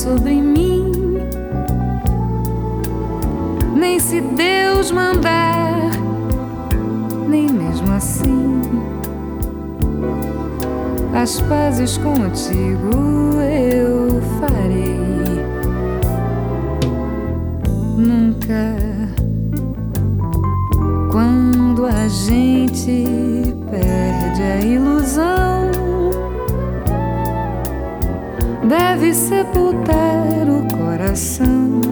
sobre mim. Nem se Deus mandar, nem mesmo assim. As pazes contigo eu farei. Nunca, quando a gente perde a ilusão, deve sepultar o coração,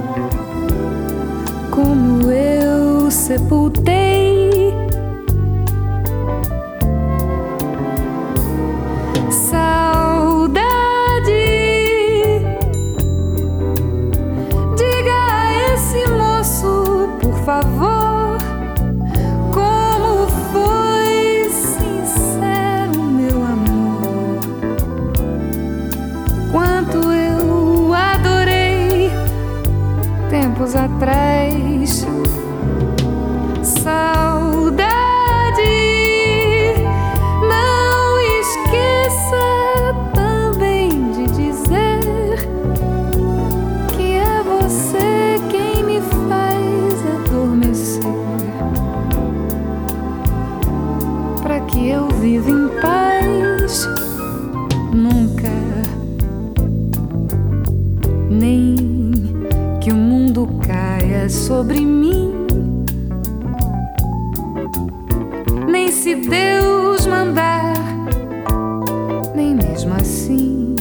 como eu sepultei. Saudade, diga a esse moço, por favor, como foi sincero meu amor, quanto eu adorei tempos atrás. Saudade, não esqueça também de dizer que é você quem me faz adormecer, pra que eu viva em paz. Nunca, nem que o mundo caia sobre mim. Nem se Deus mandar, nem mesmo assim.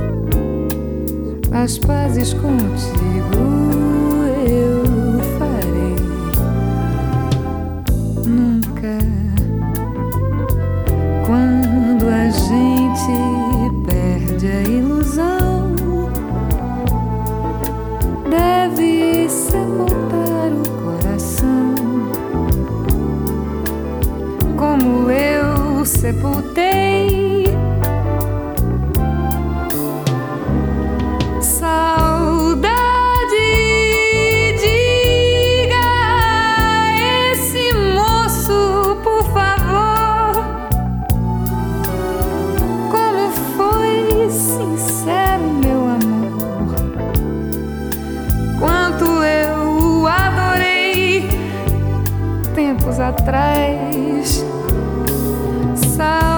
As pazes contigo eu farei. Nunca, quando a gente perde a ilusão, deve sepultar o coração, como eu sepultei. Saudade, diga a esse moço, por favor, como foi sincero meu amor, quanto eu adorei tempos atrás. Saudade.